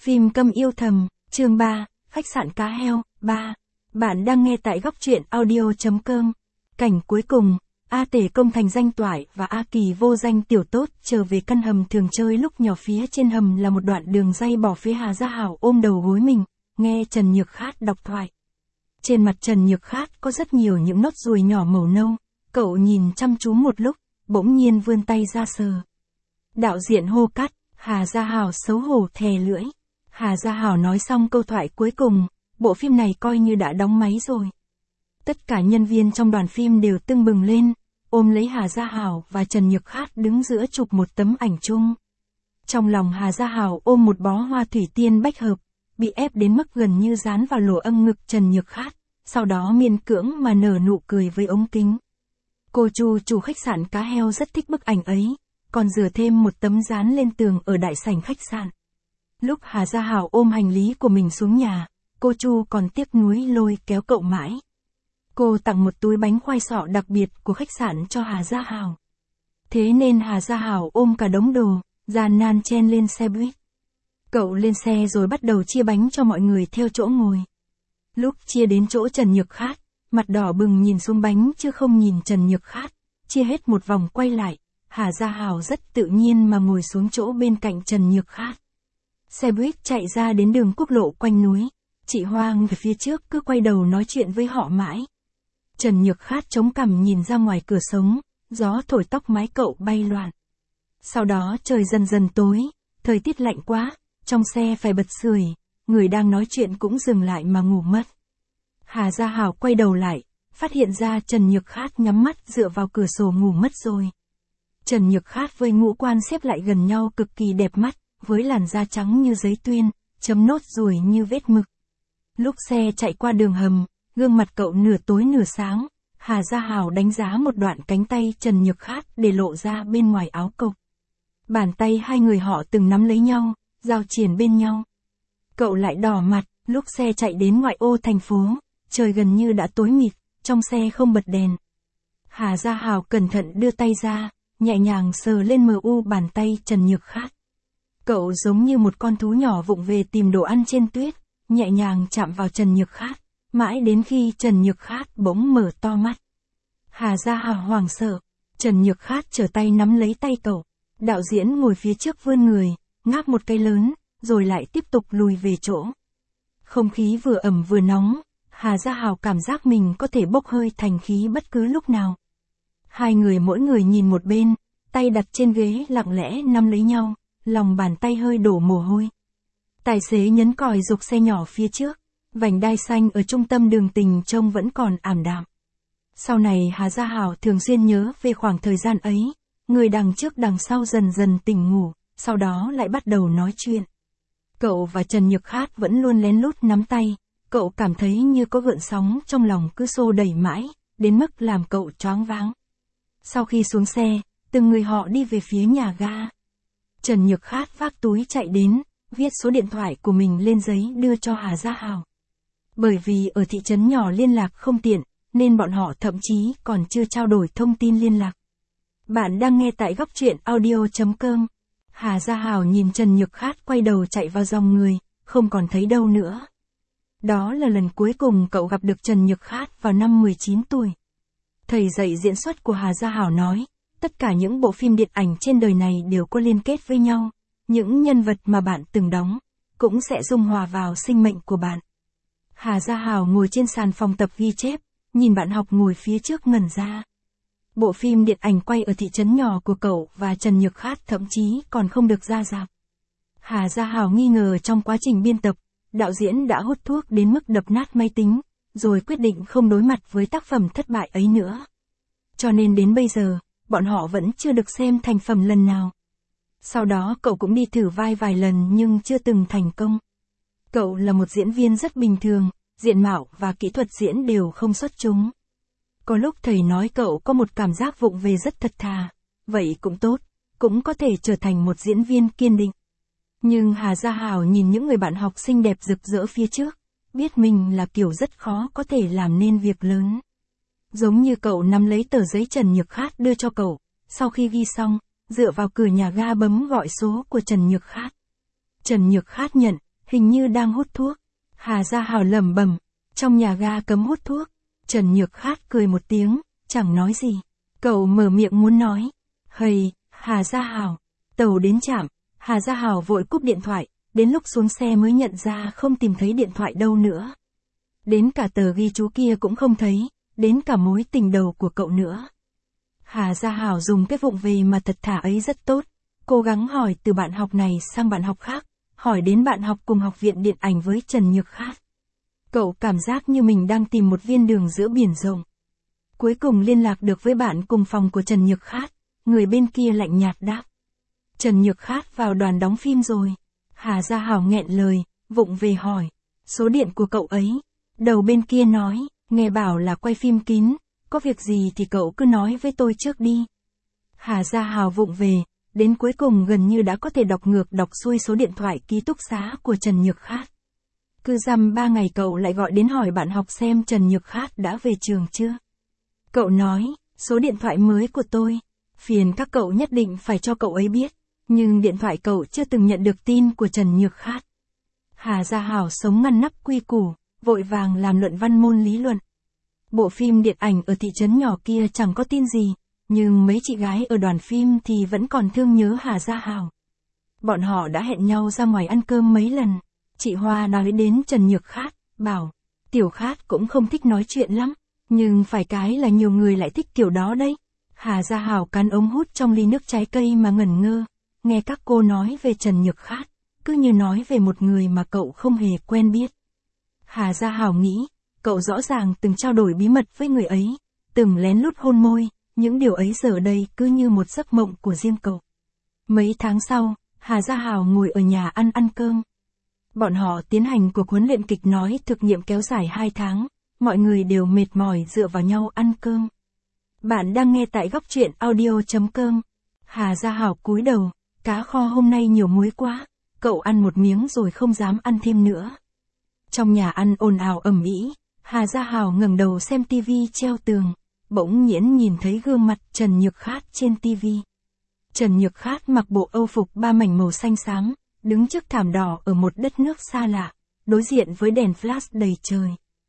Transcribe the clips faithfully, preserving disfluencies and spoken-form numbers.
Phim Câm Yêu Thầm, chương ba, Khách sạn Cá Heo, ba. Bạn đang nghe tại góc truyện audio.com. Cảnh cuối cùng, A Tể công thành danh toại và A Kỳ vô danh tiểu tốt trở về căn hầm thường chơi lúc nhỏ. Phía trên hầm là một đoạn đường ray bỏ phía Hà Gia Hảo ôm đầu gối mình, nghe Trần Nhược Khát đọc thoại. Trên mặt Trần Nhược Khát có rất nhiều những nốt ruồi nhỏ màu nâu, cậu nhìn chăm chú một lúc, bỗng nhiên vươn tay ra sờ. Đạo diễn hô cắt, Hà Gia Hảo xấu hổ thè lưỡi. Hà Gia Hảo nói xong câu thoại cuối cùng, bộ phim này coi như đã đóng máy rồi. Tất cả nhân viên trong đoàn phim đều tưng bừng lên, ôm lấy Hà Gia Hảo và Trần Nhược Khát đứng giữa chụp một tấm ảnh chung. Trong lòng Hà Gia Hảo ôm một bó hoa thủy tiên bách hợp, bị ép đến mức gần như dán vào lỗ âm ngực Trần Nhược Khát, sau đó miễn cưỡng mà nở nụ cười với ống kính. Cô Chu chủ khách sạn Cá Heo rất thích bức ảnh ấy, còn rửa thêm một tấm dán lên tường ở đại sảnh khách sạn. Lúc Hà Gia Hảo ôm hành lý của mình xuống nhà, cô Chu còn tiếc nuối lôi kéo cậu mãi. Cô tặng một túi bánh khoai sọ đặc biệt của khách sạn cho Hà Gia Hảo. Thế nên Hà Gia Hảo ôm cả đống đồ, gian nan chen lên xe buýt. Cậu lên xe rồi bắt đầu chia bánh cho mọi người theo chỗ ngồi. Lúc chia đến chỗ Trần Nhược Khát, mặt đỏ bừng nhìn xuống bánh chứ không nhìn Trần Nhược Khát, chia hết một vòng quay lại, Hà Gia Hảo rất tự nhiên mà ngồi xuống chỗ bên cạnh Trần Nhược Khát. Xe buýt chạy ra đến đường quốc lộ quanh núi, chị Hoang về phía trước cứ quay đầu nói chuyện với họ mãi. Trần Nhược Khát chống cằm nhìn ra ngoài cửa sống, gió thổi tóc mái cậu bay loạn. Sau đó trời dần dần tối, thời tiết lạnh quá, trong xe phải bật sưởi, người đang nói chuyện cũng dừng lại mà ngủ mất. Hà Gia Hảo quay đầu lại, phát hiện ra Trần Nhược Khát nhắm mắt dựa vào cửa sổ ngủ mất rồi. Trần Nhược Khát với ngũ quan xếp lại gần nhau cực kỳ đẹp mắt, với làn da trắng như giấy tuyên, chấm nốt ruồi như vết mực. Lúc xe chạy qua đường hầm, gương mặt cậu nửa tối nửa sáng, Hà Gia Hảo đánh giá một đoạn cánh tay Trần Nhược Khát để lộ ra bên ngoài áo cộc. Bàn tay hai người họ từng nắm lấy nhau, giao triển bên nhau. Cậu lại đỏ mặt, lúc xe chạy đến ngoại ô thành phố, trời gần như đã tối mịt, trong xe không bật đèn. Hà Gia Hảo cẩn thận đưa tay ra, nhẹ nhàng sờ lên mờ u bàn tay Trần Nhược Khát. Cậu giống như một con thú nhỏ vụng về tìm đồ ăn trên tuyết, nhẹ nhàng chạm vào Trần Nhược Khát, mãi đến khi Trần Nhược Khát bỗng mở to mắt. Hà Gia Hảo hoảng sợ, Trần Nhược Khát trở tay nắm lấy tay cậu. Đạo diễn ngồi phía trước vươn người, ngáp một cái lớn, rồi lại tiếp tục lùi về chỗ. Không khí vừa ẩm vừa nóng, Hà Gia Hảo cảm giác mình có thể bốc hơi thành khí bất cứ lúc nào. Hai người mỗi người nhìn một bên, tay đặt trên ghế lặng lẽ nắm lấy nhau, lòng bàn tay hơi đổ mồ hôi. Tài xế nhấn còi giục xe nhỏ phía trước, vành đai xanh ở trung tâm đường tình trông vẫn còn ảm đạm. Sau này Hà Gia Hảo thường xuyên nhớ về khoảng thời gian ấy, người đằng trước đằng sau dần dần tỉnh ngủ, sau đó lại bắt đầu nói chuyện. Cậu và Trần Nhược Khát vẫn luôn lén lút nắm tay, cậu cảm thấy như có gợn sóng trong lòng cứ xô đẩy mãi, đến mức làm cậu choáng váng. Sau khi xuống xe, từng người họ đi về phía nhà ga. Trần Nhược Khát vác túi chạy đến, viết số điện thoại của mình lên giấy đưa cho Hà Gia Hảo. Bởi vì ở thị trấn nhỏ liên lạc không tiện, nên bọn họ thậm chí còn chưa trao đổi thông tin liên lạc. Bạn đang nghe tại góc truyện audio.com. Hà Gia Hảo nhìn Trần Nhược Khát quay đầu chạy vào dòng người, không còn thấy đâu nữa. Đó là lần cuối cùng cậu gặp được Trần Nhược Khát vào năm mười chín tuổi. Thầy dạy diễn xuất của Hà Gia Hảo nói, tất cả những bộ phim điện ảnh trên đời này đều có liên kết với nhau, những nhân vật mà bạn từng đóng, cũng sẽ dung hòa vào sinh mệnh của bạn. Hà Gia Hảo ngồi trên sàn phòng tập ghi chép, nhìn bạn học ngồi phía trước ngẩn ra. Bộ phim điện ảnh quay ở thị trấn nhỏ của cậu và Trần Nhược Khát thậm chí còn không được ra rạp. Hà Gia Hảo nghi ngờ trong quá trình biên tập, đạo diễn đã hút thuốc đến mức đập nát máy tính, rồi quyết định không đối mặt với tác phẩm thất bại ấy nữa. Cho nên đến bây giờ, bọn họ vẫn chưa được xem thành phẩm lần nào. Sau đó cậu cũng đi thử vai vài lần nhưng chưa từng thành công. Cậu là một diễn viên rất bình thường, diện mạo và kỹ thuật diễn đều không xuất chúng. Có lúc thầy nói cậu có một cảm giác vụng về rất thật thà, vậy cũng tốt, cũng có thể trở thành một diễn viên kiên định. Nhưng Hà Gia Hảo nhìn những người bạn học xinh đẹp rực rỡ phía trước, biết mình là kiểu rất khó có thể làm nên việc lớn. Giống như cậu nắm lấy tờ giấy Trần Nhược Khát đưa cho cậu, sau khi ghi xong, dựa vào cửa nhà ga bấm gọi số của Trần Nhược Khát. Trần Nhược Khát nhận, hình như đang hút thuốc. Hà Gia Hảo lẩm bẩm, trong nhà ga cấm hút thuốc. Trần Nhược Khát cười một tiếng, chẳng nói gì. Cậu mở miệng muốn nói. Hầy, Hà Gia Hảo. Tàu đến trạm, Hà Gia Hảo vội cúp điện thoại, đến lúc xuống xe mới nhận ra không tìm thấy điện thoại đâu nữa. Đến cả tờ ghi chú kia cũng không thấy, đến cả mối tình đầu của cậu nữa. Hà Gia Hảo dùng cái vụng về mà thật thà ấy rất tốt, cố gắng hỏi từ bạn học này sang bạn học khác, hỏi đến bạn học cùng học viện điện ảnh với Trần Nhược Khát. Cậu cảm giác như mình đang tìm một viên đường giữa biển rộng. Cuối cùng liên lạc được với bạn cùng phòng của Trần Nhược Khát, người bên kia lạnh nhạt đáp. Trần Nhược Khát vào đoàn đóng phim rồi. Hà Gia Hảo nghẹn lời, vụng về hỏi. Số điện của cậu ấy. Đầu bên kia nói, nghe bảo là quay phim kín, có việc gì thì cậu cứ nói với tôi trước đi. Hà Gia Hảo vụng về, đến cuối cùng gần như đã có thể đọc ngược đọc xuôi số điện thoại ký túc xá của Trần Nhược Khát. Cứ dăm ba ngày cậu lại gọi đến hỏi bạn học xem Trần Nhược Khát đã về trường chưa. Cậu nói, số điện thoại mới của tôi, phiền các cậu nhất định phải cho cậu ấy biết, nhưng điện thoại cậu chưa từng nhận được tin của Trần Nhược Khát. Hà Gia Hảo sống ngăn nắp quy củ, vội vàng làm luận văn môn lý luận. Bộ phim điện ảnh ở thị trấn nhỏ kia chẳng có tin gì, nhưng mấy chị gái ở đoàn phim thì vẫn còn thương nhớ Hà Gia Hảo. Bọn họ đã hẹn nhau ra ngoài ăn cơm mấy lần. Chị Hoa nói đến Trần Nhược Khát, bảo, Tiểu Khát cũng không thích nói chuyện lắm, nhưng phải cái là nhiều người lại thích kiểu đó đấy. Hà Gia Hảo cắn ống hút trong ly nước trái cây mà ngẩn ngơ, nghe các cô nói về Trần Nhược Khát, cứ như nói về một người mà cậu không hề quen biết. Hà Gia Hảo nghĩ, cậu rõ ràng từng trao đổi bí mật với người ấy, từng lén lút hôn môi, những điều ấy giờ đây cứ như một giấc mộng của riêng cậu. Mấy tháng sau, Hà Gia Hảo ngồi ở nhà ăn ăn cơm. Bọn họ tiến hành cuộc huấn luyện kịch nói thực nghiệm kéo dài hai tháng, mọi người đều mệt mỏi dựa vào nhau ăn cơm. Bạn đang nghe tại góc truyện audio chấm com. Hà Gia Hảo cúi đầu, cá kho hôm nay nhiều muối quá, cậu ăn một miếng rồi không dám ăn thêm nữa. Trong nhà ăn ồn ào ầm ĩ, Hà Gia Hảo ngẩng đầu xem tivi treo tường, bỗng nhiên nhìn thấy gương mặt Trần Nhược Khát trên tivi. Trần Nhược Khát mặc bộ âu phục ba mảnh màu xanh xám, đứng trước thảm đỏ ở một đất nước xa lạ, đối diện với đèn flash đầy trời.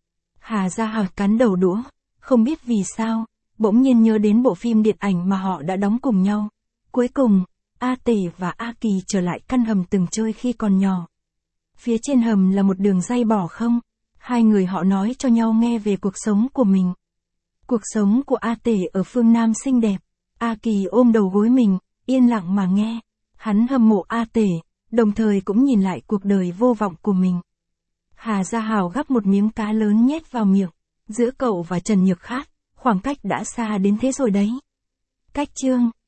Hà Gia Hảo cắn đầu đũa, không biết vì sao, bỗng nhiên nhớ đến bộ phim điện ảnh mà họ đã đóng cùng nhau. Cuối cùng, A Tể và A Kỳ trở lại căn hầm từng chơi khi còn nhỏ. Phía trên hầm là một đường ray bỏ không, hai người họ nói cho nhau nghe về cuộc sống của mình. Cuộc sống của A Tể ở phương Nam xinh đẹp, A Kỳ ôm đầu gối mình, yên lặng mà nghe. Hắn hâm mộ A Tể, đồng thời cũng nhìn lại cuộc đời vô vọng của mình. Hà Gia Hảo gắp một miếng cá lớn nhét vào miệng. Giữa cậu và Trần Nhược Khát, khoảng cách đã xa đến thế rồi đấy. Cách chương